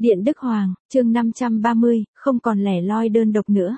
Điện Đức Hoàng, chương 530, không còn lẻ loi đơn độc nữa.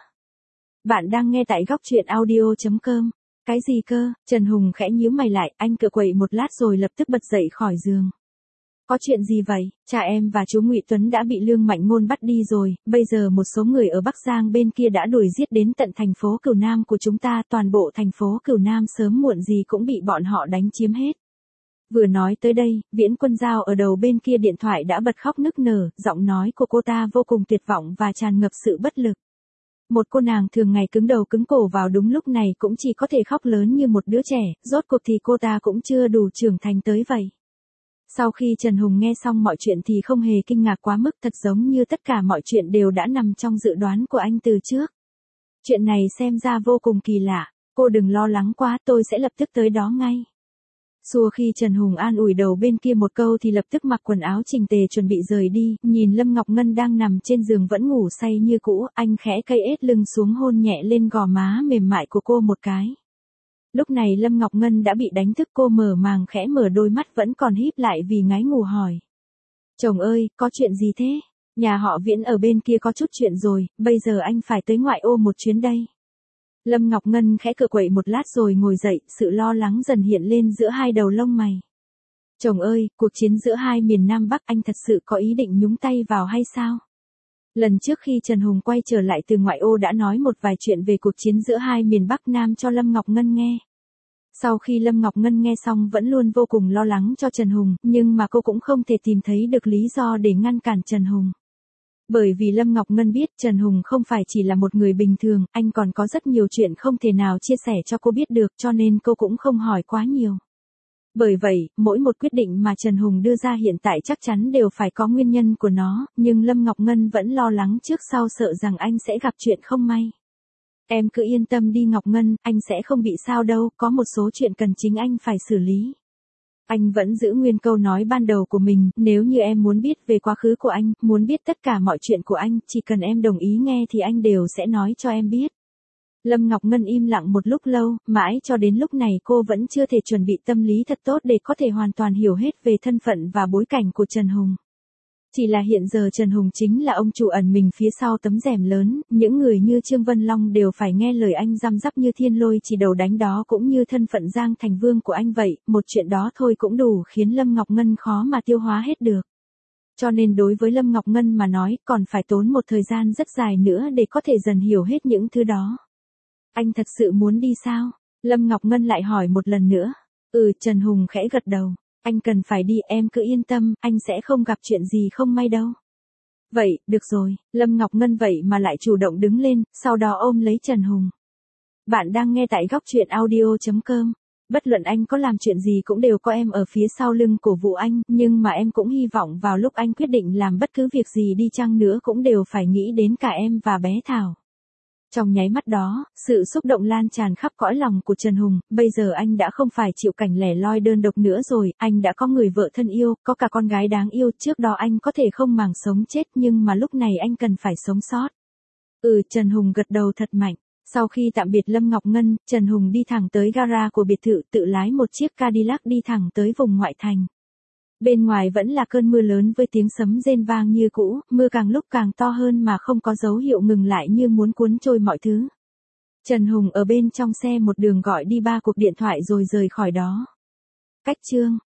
Bạn đang nghe tại góc truyện audio.com. Cái gì cơ? Trần Hùng khẽ nhíu mày lại, anh cựa quậy một lát rồi lập tức bật dậy khỏi giường. Có chuyện gì vậy? Cha em và chú Ngụy Tuấn đã bị Lương Mạnh Ngôn bắt đi rồi, bây giờ một số người ở Bắc Giang bên kia đã đuổi giết đến tận thành phố Cửu Nam của chúng ta, toàn bộ thành phố Cửu Nam sớm muộn gì cũng bị bọn họ đánh chiếm hết. Vừa nói tới đây, Viễn Quân Giao ở đầu bên kia điện thoại đã bật khóc nức nở, giọng nói của cô ta vô cùng tuyệt vọng và tràn ngập sự bất lực. Một cô nàng thường ngày cứng đầu cứng cổ vào đúng lúc này cũng chỉ có thể khóc lớn như một đứa trẻ, rốt cuộc thì cô ta cũng chưa đủ trưởng thành tới vậy. Sau khi Trần Hùng nghe xong mọi chuyện thì không hề kinh ngạc quá mức, thật giống như tất cả mọi chuyện đều đã nằm trong dự đoán của anh từ trước. Chuyện này xem ra vô cùng kỳ lạ, cô đừng lo lắng quá, tôi sẽ lập tức tới đó ngay. Xua khi Trần Hùng an ủi đầu bên kia một câu thì lập tức mặc quần áo chỉnh tề chuẩn bị rời đi, nhìn Lâm Ngọc Ngân đang nằm trên giường vẫn ngủ say như cũ, anh khẽ cây ết lưng xuống hôn nhẹ lên gò má mềm mại của cô một cái. Lúc này Lâm Ngọc Ngân đã bị đánh thức, cô mở màng khẽ mở đôi mắt vẫn còn híp lại vì ngái ngủ hỏi. Chồng ơi, có chuyện gì thế? Nhà họ Viễn ở bên kia có chút chuyện rồi, bây giờ anh phải tới ngoại ô một chuyến đây. Lâm Ngọc Ngân khẽ cựa quậy một lát rồi ngồi dậy, sự lo lắng dần hiện lên giữa hai đầu lông mày. Chồng ơi, cuộc chiến giữa hai miền Nam Bắc anh thật sự có ý định nhúng tay vào hay sao? Lần trước khi Trần Hùng quay trở lại từ ngoại ô đã nói một vài chuyện về cuộc chiến giữa hai miền Bắc Nam cho Lâm Ngọc Ngân nghe. Sau khi Lâm Ngọc Ngân nghe xong vẫn luôn vô cùng lo lắng cho Trần Hùng, nhưng mà cô cũng không thể tìm thấy được lý do để ngăn cản Trần Hùng. Bởi vì Lâm Ngọc Ngân biết Trần Hùng không phải chỉ là một người bình thường, anh còn có rất nhiều chuyện không thể nào chia sẻ cho cô biết được, cho nên cô cũng không hỏi quá nhiều. Bởi vậy, mỗi một quyết định mà Trần Hùng đưa ra hiện tại chắc chắn đều phải có nguyên nhân của nó, nhưng Lâm Ngọc Ngân vẫn lo lắng trước sau sợ rằng anh sẽ gặp chuyện không may. Em cứ yên tâm đi Ngọc Ngân, anh sẽ không bị sao đâu, có một số chuyện cần chính anh phải xử lý. Anh vẫn giữ nguyên câu nói ban đầu của mình, nếu như em muốn biết về quá khứ của anh, muốn biết tất cả mọi chuyện của anh, chỉ cần em đồng ý nghe thì anh đều sẽ nói cho em biết. Lâm Ngọc Ngân im lặng một lúc lâu, mãi cho đến lúc này cô vẫn chưa thể chuẩn bị tâm lý thật tốt để có thể hoàn toàn hiểu hết về thân phận và bối cảnh của Trần Hùng. Chỉ là hiện giờ Trần Hùng chính là ông chủ ẩn mình phía sau tấm rèm lớn, những người như Trương Vân Long đều phải nghe lời anh răm rắp như thiên lôi chỉ đầu đánh đó, cũng như thân phận Giang Thành Vương của anh vậy, một chuyện đó thôi cũng đủ khiến Lâm Ngọc Ngân khó mà tiêu hóa hết được. Cho nên đối với Lâm Ngọc Ngân mà nói còn phải tốn một thời gian rất dài nữa để có thể dần hiểu hết những thứ đó. Anh thật sự muốn đi sao? Lâm Ngọc Ngân lại hỏi một lần nữa. Trần Hùng khẽ gật đầu. Anh cần phải đi, em cứ yên tâm, anh sẽ không gặp chuyện gì không may đâu. Vậy, được rồi, Lâm Ngọc Ngân vậy mà lại chủ động đứng lên, sau đó ôm lấy Trần Hùng. Bạn đang nghe tại góc truyện audio.com. Bất luận anh có làm chuyện gì cũng đều có em ở phía sau lưng cổ vũ anh, nhưng mà em cũng hy vọng vào lúc anh quyết định làm bất cứ việc gì đi chăng nữa cũng đều phải nghĩ đến cả em và bé Thảo. Trong nháy mắt đó, sự xúc động lan tràn khắp cõi lòng của Trần Hùng, bây giờ anh đã không phải chịu cảnh lẻ loi đơn độc nữa rồi, anh đã có người vợ thân yêu, có cả con gái đáng yêu, trước đó anh có thể không màng sống chết nhưng mà lúc này anh cần phải sống sót. Trần Hùng gật đầu thật mạnh. Sau khi tạm biệt Lâm Ngọc Ngân, Trần Hùng đi thẳng tới gara của biệt thự, tự lái một chiếc Cadillac đi thẳng tới vùng ngoại thành. Bên ngoài vẫn là cơn mưa lớn với tiếng sấm rền vang như cũ, mưa càng lúc càng to hơn mà không có dấu hiệu ngừng lại như muốn cuốn trôi mọi thứ. Trần Hùng ở bên trong xe một đường gọi đi 3 cuộc điện thoại rồi rời khỏi đó. Cách chương